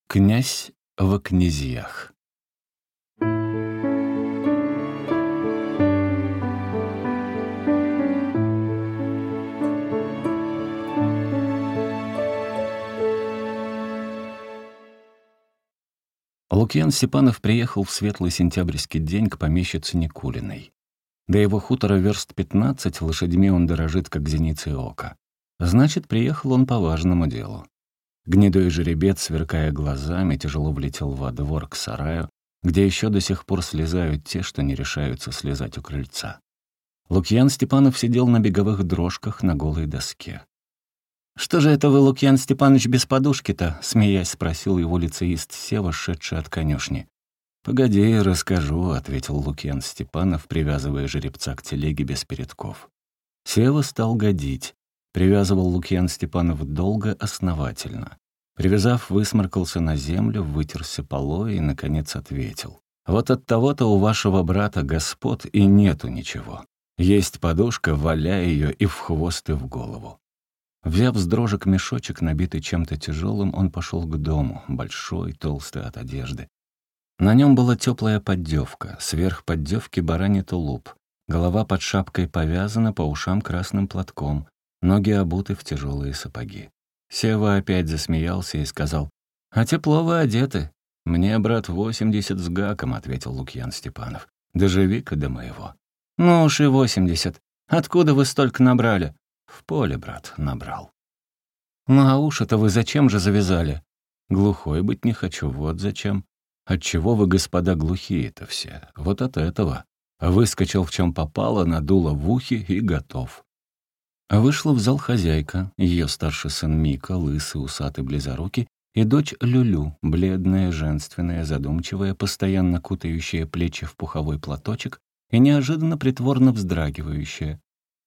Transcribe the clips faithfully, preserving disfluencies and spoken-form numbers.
Князь во князьях. Лукьян Степанов приехал в светлый сентябрьский день к помещице Никулиной. До его хутора верст пятнадцать, лошадьми он дорожит, как зеницей ока. Значит, приехал он по важному делу. Гнедой жеребец, сверкая глазами, тяжело влетел во двор к сараю, где еще до сих пор слезают те, что не решаются слезать у крыльца. Лукьян Степанов сидел на беговых дрожках на голой доске. «Что же это вы, Лукьян Степанович, без подушки-то?» — смеясь спросил его лицеист Сева, шедший от конюшни. «Погоди, расскажу», — ответил Лукьян Степанов, привязывая жеребца к телеге без передков. Сева стал годить. Привязывал Лукьян Степанов долго, основательно. Привязав, высморкался на землю, вытерся полой и, наконец, ответил. «Вот от того-то у вашего брата господ и нету ничего. Есть подушка, валяй ее и в хвост, и в голову». Взяв с дрожек мешочек, набитый чем-то тяжелым, он пошел к дому, большой, толстый от одежды. На нем была теплая поддевка, сверх поддевки бараний тулуп. Голова под шапкой повязана, по ушам красным платком, ноги обуты в тяжелые сапоги. Сева опять засмеялся и сказал: «А тепло вы одеты». «Мне, брат, восемьдесят с гаком», — ответил Лукьян Степанов. «Доживи-ка до моего». «Ну уж и восемьдесят. Откуда вы столько набрали?» «В поле, брат, набрал». «Ну а уши-то вы зачем же завязали?» «Глухой быть не хочу, вот зачем». «Отчего вы, господа, глухие-то все? Вот от этого». Выскочил в чем попало, надуло в ухи и готов. Вышла в зал хозяйка, ее старший сын Мика, лысый, усатый, близорукий, и дочь Люлю, бледная, женственная, задумчивая, постоянно кутающая плечи в пуховой платочек и неожиданно притворно вздрагивающая.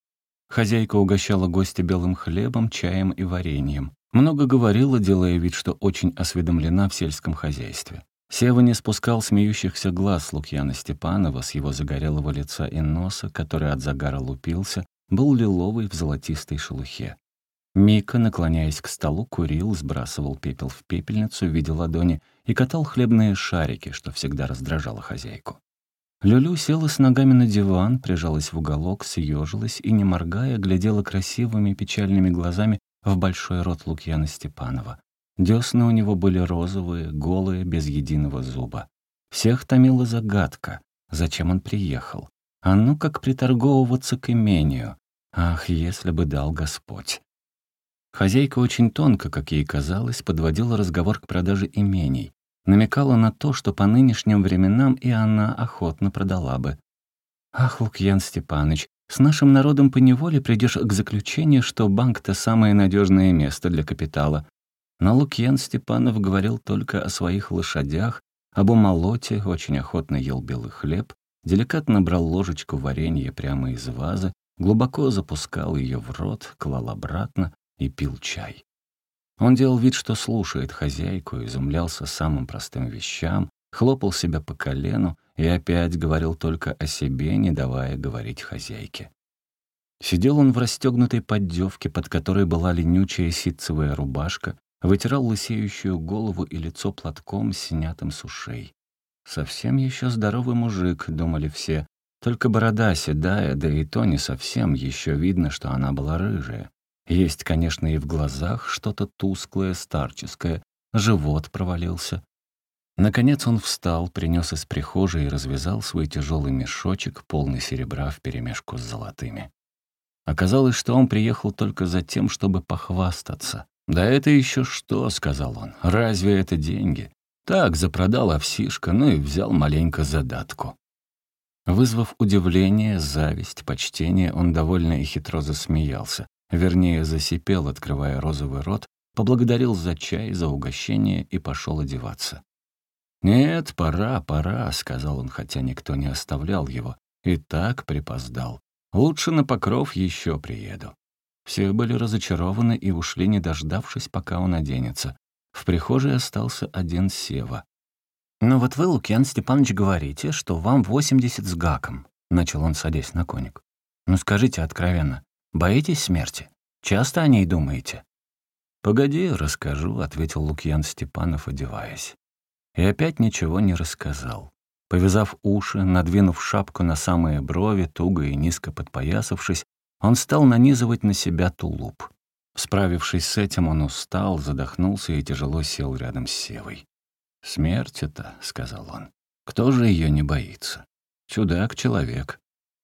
Хозяйка угощала гостя белым хлебом, чаем и вареньем. Много говорила, делая вид, что очень осведомлена в сельском хозяйстве. Сева не спускал смеющихся глаз с Лукьяна Степанова, с его загорелого лица и носа, который от загара лупился, был лиловый в золотистой шелухе. Мика, наклоняясь к столу, курил, сбрасывал пепел в пепельницу в виде ладони и катал хлебные шарики, что всегда раздражало хозяйку. Люлю села с ногами на диван, прижалась в уголок, съежилась и, не моргая, глядела красивыми печальными глазами в большой рот Лукьяна Степанова. Десны у него были розовые, голые, без единого зуба. Всех томила загадка, зачем он приехал. А ну как приторговываться к имению. Ах, если бы дал Господь. Хозяйка очень тонко, как ей казалось, подводила разговор к продаже имений. Намекала на то, что по нынешним временам и она охотно продала бы. «Ах, Лукьян Степаныч, с нашим народом поневоле придешь к заключению, что банк-то самое надежное место для капитала». Но Лукьян Степанов говорил только о своих лошадях, об умолоте, очень охотно ел белый хлеб, деликатно брал ложечку варенья прямо из вазы, глубоко запускал ее в рот, клал обратно и пил чай. Он делал вид, что слушает хозяйку, изумлялся самым простым вещам, хлопал себя по колену и опять говорил только о себе, не давая говорить хозяйке. Сидел он в расстегнутой поддевке, под которой была ленючая ситцевая рубашка, вытирал лысеющую голову и лицо платком, снятым с ушей. «Совсем еще здоровый мужик», — думали все. Только борода седая, да и то не совсем, еще видно, что она была рыжая. Есть, конечно, и в глазах что-то тусклое, старческое, живот провалился. Наконец он встал, принес из прихожей и развязал свой тяжелый мешочек, полный серебра вперемешку с золотыми. Оказалось, что он приехал только за тем, чтобы похвастаться. «Да это еще что», — сказал он, — «разве это деньги?» Так, запродал овсишка, ну и взял маленько задатку. Вызвав удивление, зависть, почтение, он довольно и хитро засмеялся. Вернее, засипел, открывая розовый рот, поблагодарил за чай, за угощение и пошел одеваться. «Нет, пора, пора», — сказал он, хотя никто не оставлял его. «И так припоздал. Лучше на Покров еще приеду». Все были разочарованы и ушли, не дождавшись, пока он оденется. В прихожей остался один Сева. «Ну вот вы, Лукьян Степанович, говорите, что вам восемьдесят с гаком», — начал он, садясь на коник. «Ну скажите откровенно, боитесь смерти? Часто о ней думаете?» «Погоди, расскажу», — ответил Лукьян Степанов, одеваясь. И опять ничего не рассказал. Повязав уши, надвинув шапку на самые брови, туго и низко подпоясавшись, он стал нанизывать на себя тулуп. Справившись с этим, он устал, задохнулся и тяжело сел рядом с Севой. «Смерть это», — сказал он. «Кто же ее не боится? Чудак-человек».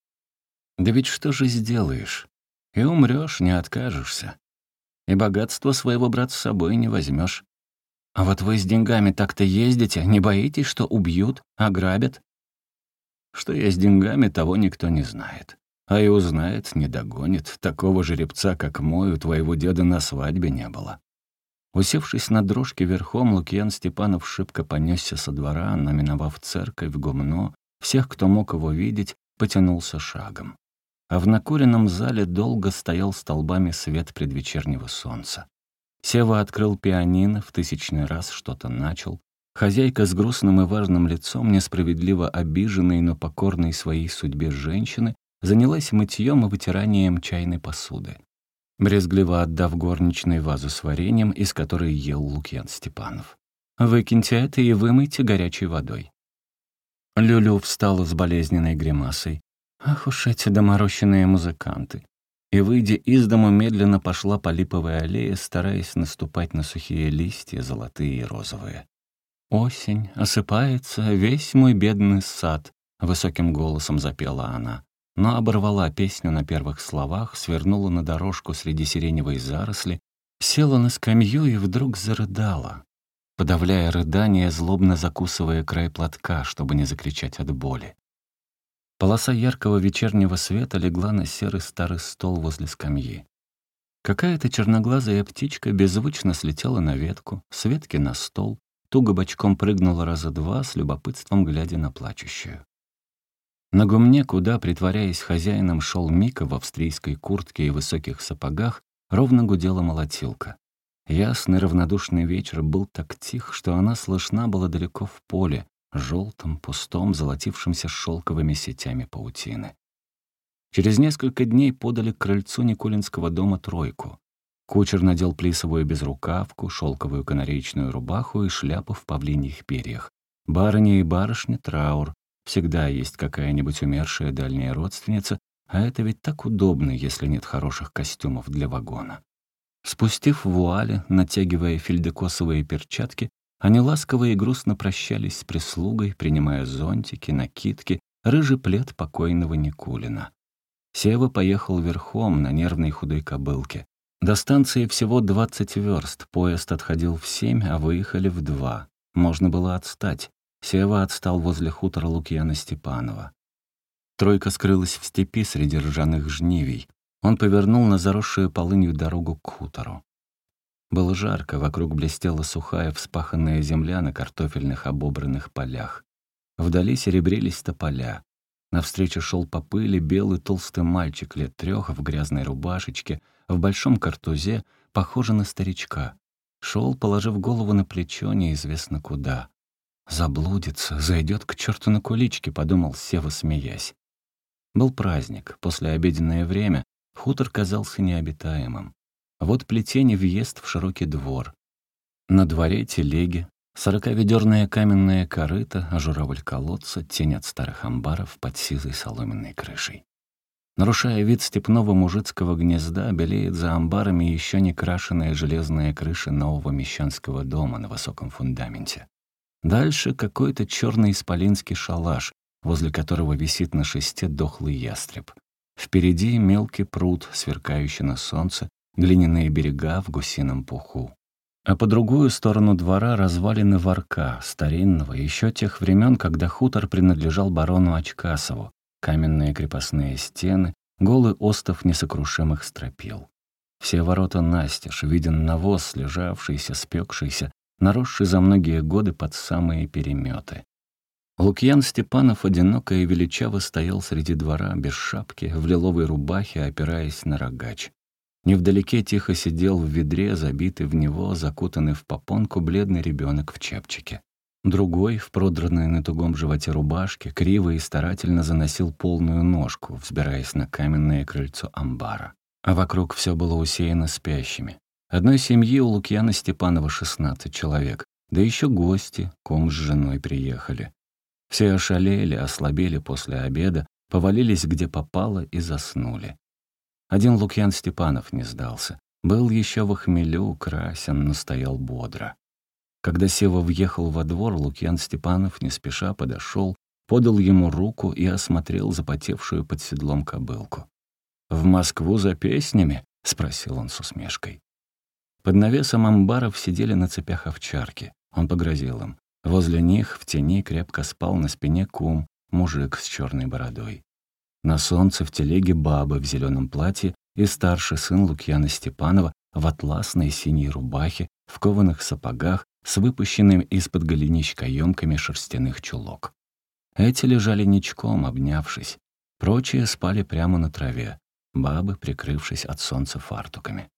«Да ведь что же сделаешь? И умрешь, не откажешься. И богатство своего брата с собой не возьмешь. А вот вы с деньгами так-то ездите, не боитесь, что убьют, ограбят?» «Что я с деньгами, того никто не знает. А и узнает, не догонит. Такого жеребца, как мой, у твоего деда на свадьбе не было». Усевшись на дрожке верхом, Лукьян Степанов шибко понесся со двора, но, миновав церковь, гумно, всех, кто мог его видеть, потянулся шагом. А в накуренном зале долго стоял столбами свет предвечернего солнца. Сева открыл пианино, в тысячный раз что-то начал. Хозяйка с грустным и важным лицом, несправедливо обиженной, но покорной своей судьбе женщины, занялась мытьем и вытиранием чайной посуды, брезгливо отдав горничной вазу с вареньем, из которой ел Лукьян Степанов. «Выкиньте это и вымойте горячей водой». Люлю встала с болезненной гримасой. «Ах уж эти доморощенные музыканты!» И, выйдя из дому, медленно пошла по липовой аллее, стараясь наступать на сухие листья, золотые и розовые. «Осень, осыпается весь мой бедный сад», — высоким голосом запела она, но оборвала песню на первых словах, свернула на дорожку среди сиреневой заросли, села на скамью и вдруг зарыдала, подавляя рыдание, злобно закусывая край платка, чтобы не закричать от боли. Полоса яркого вечернего света легла на серый старый стол возле скамьи. Какая-то черноглазая птичка беззвучно слетела на ветку, с ветки на стол, туго бочком прыгнула раза два, с любопытством глядя на плачущую. На гумне, куда, притворяясь хозяином, шел Мика в австрийской куртке и высоких сапогах, ровно гудела молотилка. Ясный равнодушный вечер был так тих, что она слышна была далеко в поле, желтым, пустом, золотившимся шелковыми сетями паутины. Через несколько дней подали к крыльцу Никулинского дома тройку. Кучер надел плисовую безрукавку, шелковую канареечную рубаху и шляпу в павлиньих перьях. Барыня и барышня — траур. Всегда есть какая-нибудь умершая дальняя родственница, а это ведь так удобно, если нет хороших костюмов для вагона. Спустив вуали, натягивая фельдекосовые перчатки, они ласково и грустно прощались с прислугой, принимая зонтики, накидки, рыжий плед покойного Никулина. Сева поехал верхом на нервной худой кобылке. До станции всего двадцать верст, поезд отходил в семь, а выехали в два. Можно было отстать. Сева отстал возле хутора Лукьяна Степанова. Тройка скрылась в степи среди ржаных жнивий. Он повернул на заросшую полынью дорогу к хутору. Было жарко, вокруг блестела сухая вспаханная земля на картофельных обобранных полях. Вдали серебрились тополя. Навстречу шел по пыли белый толстый мальчик лет трех в грязной рубашечке, в большом картузе, похожий на старичка. Шел, положив голову на плечо, неизвестно куда. «Заблудится, зайдет к черту на куличке», — подумал Сева, смеясь. Был праздник, послеобеденное время, хутор казался необитаемым. Вот плетень и въезд в широкий двор. На дворе телеги, сороковедерная каменная корыта, журавль колодца, тень от старых амбаров под сизой соломенной крышей. Нарушая вид степного мужицкого гнезда, белеет за амбарами еще не крашеная железная крыша нового мещанского дома на высоком фундаменте. Дальше какой-то черный исполинский шалаш, возле которого висит на шесте дохлый ястреб. Впереди мелкий пруд, сверкающий на солнце, глиняные берега в гусином пуху. А по другую сторону двора развалины ворка, старинного, еще тех времен, когда хутор принадлежал барону Очкасову, каменные крепостные стены, голый остов несокрушимых стропил. Все ворота настежь, виден навоз, лежавшийся, спекшийся, наросший за многие годы под самые переметы. Лукьян Степанов одиноко и величаво стоял среди двора, без шапки, в лиловой рубахе, опираясь на рогач. Невдалеке тихо сидел в ведре, забитый в него, закутанный в попонку, бледный ребенок в чепчике. Другой, в продранной на тугом животе рубашке, криво и старательно заносил полную ножку, взбираясь на каменное крыльцо амбара. А вокруг все было усеяно спящими. Одной семьи у Лукьяна Степанова шестнадцать человек, да еще гости, кум с женой приехали. Все ошалели, ослабели после обеда, повалились где попало и заснули. Один Лукьян Степанов не сдался. Был еще в хмелю, красен, но стоял бодро. Когда Сева въехал во двор, Лукьян Степанов не спеша подошел, подал ему руку и осмотрел запотевшую под седлом кобылку. «В Москву за песнями?» — спросил он с усмешкой. Под навесом амбаров сидели на цепях овчарки. Он погрозил им. Возле них в тени крепко спал на спине кум, мужик с черной бородой. На солнце в телеге бабы в зеленом платье и старший сын Лукьяна Степанова в атласной синей рубахе, в кованых сапогах с выпущенными из-под голенищ каёмками шерстяных чулок. Эти лежали ничком, обнявшись. Прочие спали прямо на траве, бабы, прикрывшись от солнца фартуками.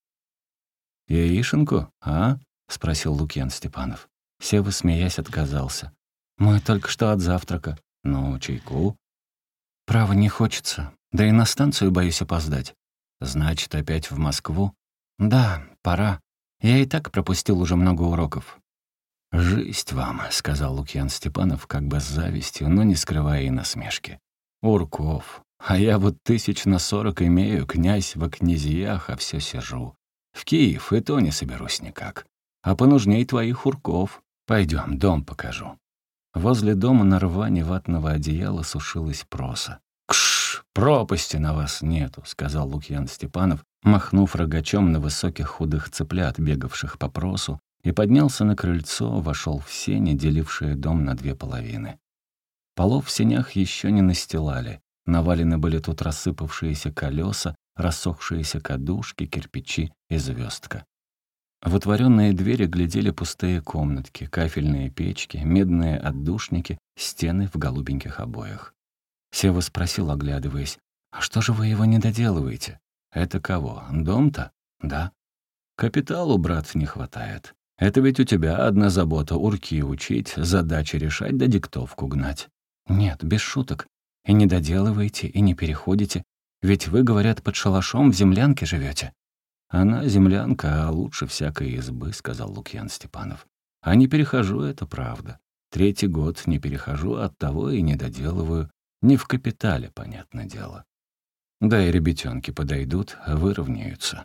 «Яишенку, а?» — спросил Лукьян Степанов. Сева, смеясь, отказался. «Мы только что от завтрака. Ну, чайку?» «Право, не хочется. Да и на станцию боюсь опоздать». «Значит, опять в Москву?» «Да, пора. Я и так пропустил уже много уроков». «Жизнь вам», — сказал Лукьян Степанов, как бы с завистью, но не скрывая и насмешки. «Урков. А я вот тысяч на сорок имею, князь во князьях, а все сижу. В Киев и то не соберусь никак. А понужней твоих урков. Пойдем, дом покажу». Возле дома на рване ватного одеяла сушилась проса. «Кш, пропасти на вас нету», — сказал Лукьян Степанов, махнув рогачом на высоких худых цыплят, бегавших по просу, и поднялся на крыльцо, вошел в сени, делившие дом на две половины. Полов в сенях еще не настилали. Навалены были тут рассыпавшиеся колеса, рассохшиеся кадушки, кирпичи и звездка. В отворенные двери глядели пустые комнатки, кафельные печки, медные отдушники, стены в голубеньких обоях. Сева спросил, оглядываясь, «А что же вы его не доделываете?» «Это кого? Дом-то?» «Да». «Капиталу, брат, не хватает. Это ведь у тебя одна забота — урки учить, задачи решать да диктовку гнать». «Нет, без шуток. И не доделываете, и не переходите. Ведь вы, говорят, под шалашом в землянке живете. «Она землянка, а лучше всякой избы», — сказал Лукьян Степанов. «А не перехожу, это правда. Третий год не перехожу, оттого и не доделываю. Не в капитале, понятное дело. Да и ребятёнки подойдут, выровняются».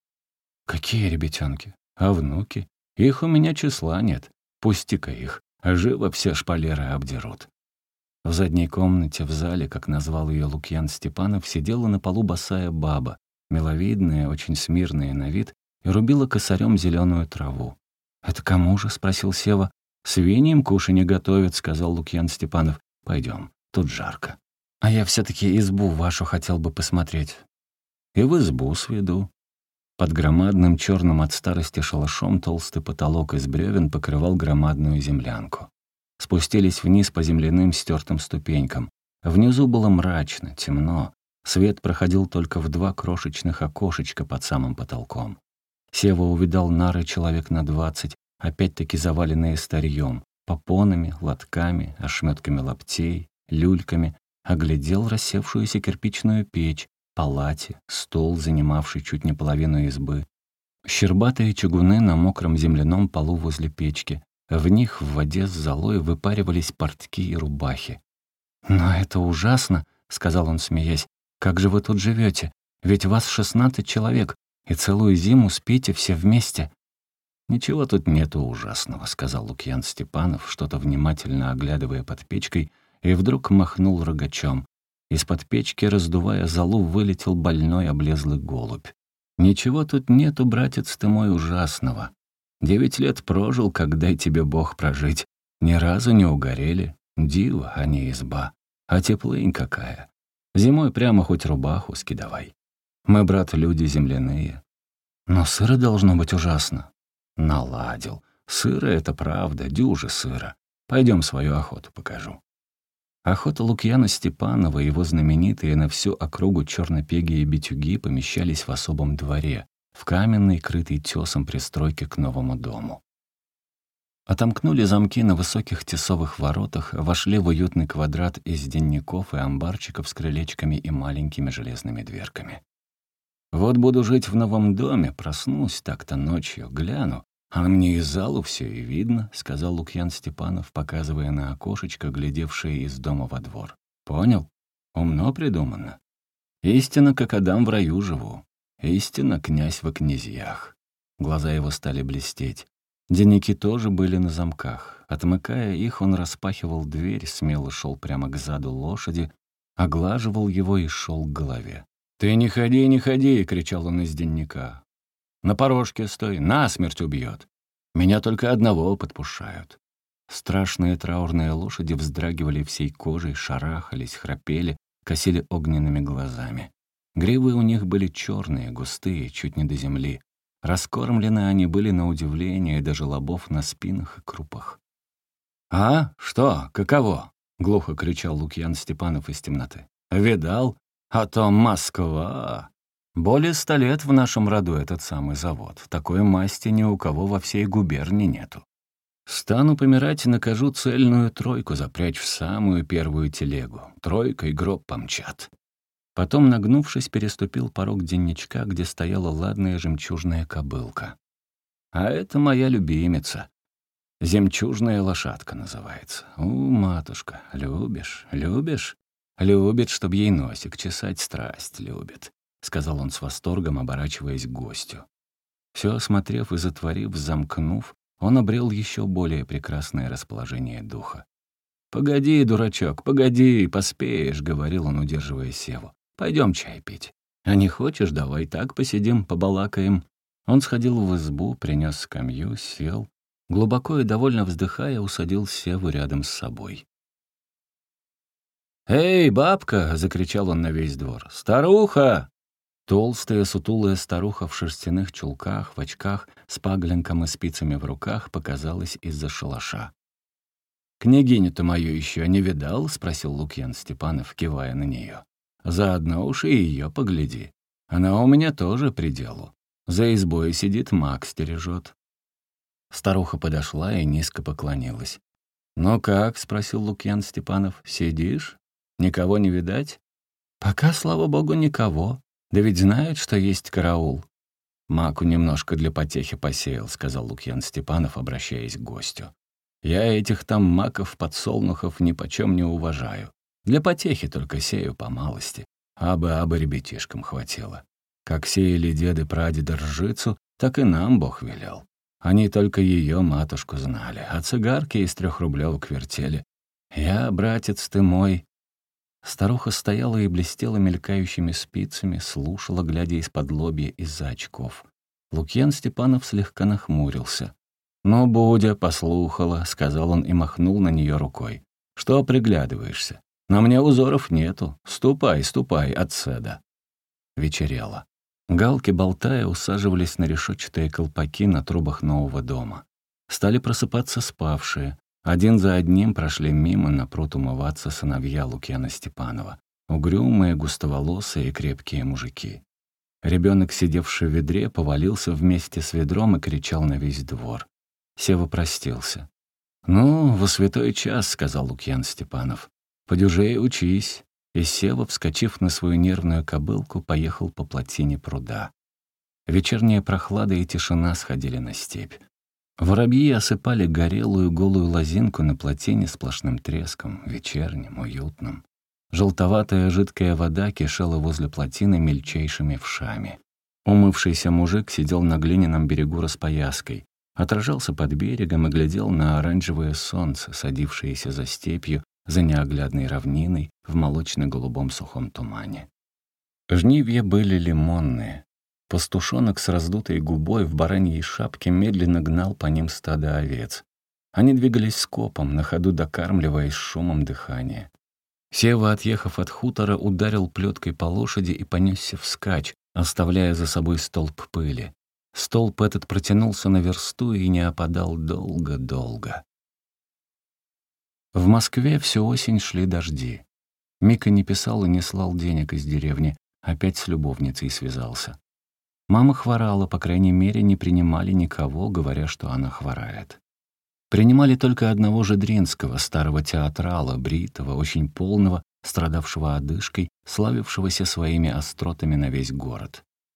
«Какие ребятёнки? А внуки? Их у меня числа нет. Пусти-ка их, живо все шпалеры обдерут». В задней комнате в зале, как назвал ее Лукьян Степанов, сидела на полу босая баба, миловидная, очень смирная на вид, и рубила косарем зеленую траву. «Это кому же?» — спросил Сева. «Свиньям кушанье готовят», — сказал Лукьян Степанов. «Пойдем, тут жарко». «А я все-таки избу вашу хотел бы посмотреть». «И в избу сведу». Под громадным черным от старости шалашом толстый потолок из бревен покрывал громадную землянку. Спустились вниз по земляным стертым ступенькам. Внизу было мрачно, темно. Свет проходил только в два крошечных окошечка под самым потолком. Сева увидал нары человек на двадцать, опять-таки заваленные старьем, попонами, лотками, ошметками лаптей, люльками, оглядел рассевшуюся кирпичную печь, палати, стол, занимавший чуть не половину избы. Щербатые чугуны на мокром земляном полу возле печки. В них в воде с золой выпаривались портки и рубахи. «Но это ужасно», — сказал он, смеясь. «Как же вы тут живете? Ведь вас шестнадцать человек, и целую зиму спите все вместе». «Ничего тут нету ужасного», — сказал Лукьян Степанов, что-то внимательно оглядывая под печкой, и вдруг махнул рогачом. Из-под печки, раздувая золу, вылетел больной облезлый голубь. «Ничего тут нету, братец ты мой, ужасного. Девять лет прожил, как дай тебе Бог прожить. Ни разу не угорели. Диво, а не изба. А теплынь какая. Зимой прямо хоть рубаху скидавай. Мы, брат, люди земляные. Но сыро должно быть ужасно». «Наладил. Сыро — это правда, дюже сыро. Пойдем свою охоту покажу». Охота Лукьяна Степанова и его знаменитые на всю округу чернопеги и битюги помещались в особом дворе, в каменной, крытой тесом пристройке к новому дому. Отомкнули замки на высоких тесовых воротах, вошли в уютный квадрат из денников и амбарчиков с крылечками и маленькими железными дверками. Вот буду жить в новом доме, проснусь так-то ночью, гляну, а мне из залу все и видно», — сказал Лукьян Степанов, показывая на окошечко, глядевшее из дома во двор. «Понял? Умно придумано. Истинно, как Адам, в раю живу. Истинно, князь во князьях». Глаза его стали блестеть. Денники тоже были на замках. Отмыкая их, он распахивал дверь, смело шел прямо к заду лошади, оглаживал его и шел к голове. «Ты не ходи, не ходи!» — кричал он из денника. «На порожке стой, насмерть убьет. Меня только одного подпушают». Страшные траурные лошади вздрагивали всей кожей, шарахались, храпели, косили огненными глазами. Гривы у них были черные, густые, чуть не до земли. Раскормлены они были на удивление, даже лобов на спинах и крупах. «А? Что? Каково?» — глухо кричал Лукьян Степанов из темноты. «Видал? А то Москва! Более ста лет в нашем роду этот самый завод. Такой масти ни у кого во всей губернии нету. Стану помирать и накажу цельную тройку запрячь в самую первую телегу. Тройка и гроб помчат». Потом, нагнувшись, переступил порог денничка, где стояла ладная жемчужная кобылка. «А это моя любимица. Жемчужная лошадка называется. У, матушка, любишь, любишь? Любит, чтоб ей носик чесать, страсть любит», — сказал он с восторгом, оборачиваясь к гостю. Все осмотрев и затворив, замкнув, он обрел еще более прекрасное расположение духа. «Погоди, дурачок, погоди, поспеешь», — говорил он, удерживая Севу. «Пойдем чай пить. А не хочешь, давай так посидим, побалакаем». Он сходил в избу, принес скамью, сел, глубоко и довольно вздыхая, усадил Севу рядом с собой. «Эй, бабка!» — закричал он на весь двор. «Старуха!» Толстая, сутулая старуха в шерстяных чулках, в очках, с паглинком и спицами в руках показалась из-за шалаша. «Княгиню-то мою еще не видал?» — спросил Лукьян Степанов, кивая на нее. «Заодно уж и ее погляди. Она у меня тоже при делу. За избой сидит, маг стережет». Старуха подошла и низко поклонилась. «Ну как?» — спросил Лукьян Степанов. «Сидишь? Никого не видать?» «Пока, слава богу, никого. Да ведь знают, что есть караул». «Маку немножко для потехи посеял», — сказал Лукьян Степанов, обращаясь к гостю. «Я этих там маков-подсолнухов нипочем не уважаю. Для потехи только сею по малости. Абы-абы ребятишкам хватило. Как сеяли деды-прадеды ржицу, так и нам Бог велел. Они только ее матушку знали, а цигарки из трехрублевок вертели. Я, братец ты мой...» Старуха стояла и блестела мелькающими спицами, слушала, глядя из-под лобья из-за очков. Лукьян Степанов слегка нахмурился. «Ну, Будя, послухала», — сказал он и махнул на нее рукой. «Что приглядываешься? На мне узоров нету. Ступай, ступай, отседа». Вечерело. Галки, болтая, усаживались на решетчатые колпаки на трубах нового дома. Стали просыпаться спавшие. Один за одним прошли мимо на пруд умываться сыновья Лукьяна Степанова. Угрюмые, густоволосые и крепкие мужики. Ребенок, сидевший в ведре, повалился вместе с ведром и кричал на весь двор. Сева простился. «Ну, во святой час», — сказал Лукьян Степанов. «Подюжей учись». И Сева, вскочив на свою нервную кобылку, поехал по плотине пруда. Вечерняя прохлада и тишина сходили на степь. Воробьи осыпали горелую голую лозинку на плотине сплошным треском, вечерним, уютным. Желтоватая жидкая вода кишела возле плотины мельчайшими вшами. Умывшийся мужик сидел на глиняном берегу распояской, отражался под берегом и глядел на оранжевое солнце, садившееся за степью, за неоглядной равниной в молочно-голубом сухом тумане. Жнивья были лимонные. Пастушонок с раздутой губой в бараньей шапке медленно гнал по ним стадо овец. Они двигались скопом, на ходу докармливаясь шумом дыхания. Сева, отъехав от хутора, ударил плеткой по лошади и понесся вскачь, оставляя за собой столб пыли. Столб этот протянулся на версту и не опадал долго-долго. В Москве всю осень шли дожди. Мика не писал и не слал денег из деревни, опять с любовницей связался. Мама хворала, по крайней мере, не принимали никого, говоря, что она хворает. Принимали только одного Жедринского, старого театрала, бритого, очень полного, страдавшего одышкой, славившегося своими остротами на весь город.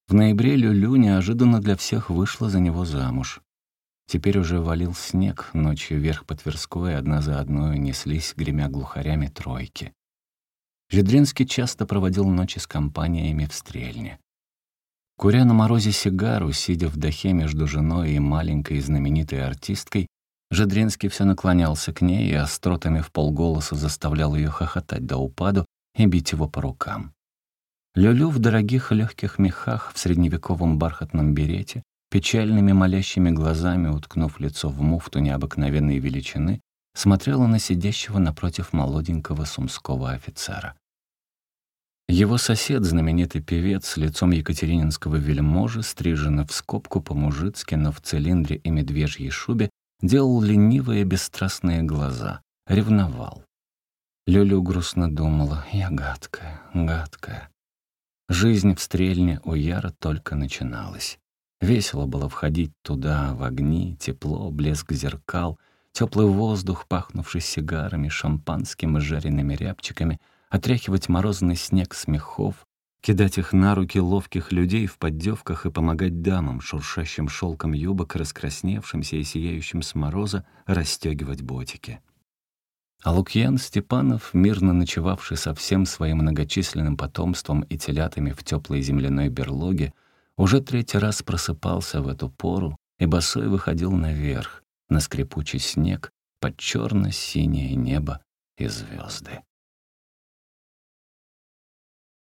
В ноябре Люлю неожиданно для всех вышла за него замуж. Теперь уже валил снег, ночью вверх по Тверской одна за одной неслись, гремя глухарями, тройки. Жедринский часто проводил ночи с компаниями в Стрельне. Куря на морозе сигару, сидя в дахе между женой и маленькой знаменитой артисткой, Жедринский все наклонялся к ней и остротами вполголоса заставлял ее хохотать до упаду и бить его по рукам. Люлю в дорогих легких мехах, в средневековом бархатном берете, печальными молящими глазами, уткнув лицо в муфту необыкновенной величины, смотрела на сидящего напротив молоденького сумского офицера. Его сосед, знаменитый певец, с лицом екатерининского вельможи, стриженный в скобку по-мужицки, но в цилиндре и медвежьей шубе, делал ленивые бесстрастные глаза, ревновал. Люлю грустно думала: «Я гадкая, гадкая». Жизнь в Стрельне у Яра только начиналась. Весело было входить туда, в огни, тепло, блеск зеркал, теплый воздух, пахнувший сигарами, шампанским и жареными рябчиками, отряхивать морозный снег с мехов, кидать их на руки ловких людей в поддевках и помогать дамам, шуршащим шелком юбок, раскрасневшимся и сияющим с мороза, расстегивать ботики. А Лукьян Степанов, мирно ночевавший со всем своим многочисленным потомством и телятами в теплой земляной берлоге, уже третий раз просыпался в эту пору и босой выходил наверх, на скрипучий снег, под черно-синее небо и звезды.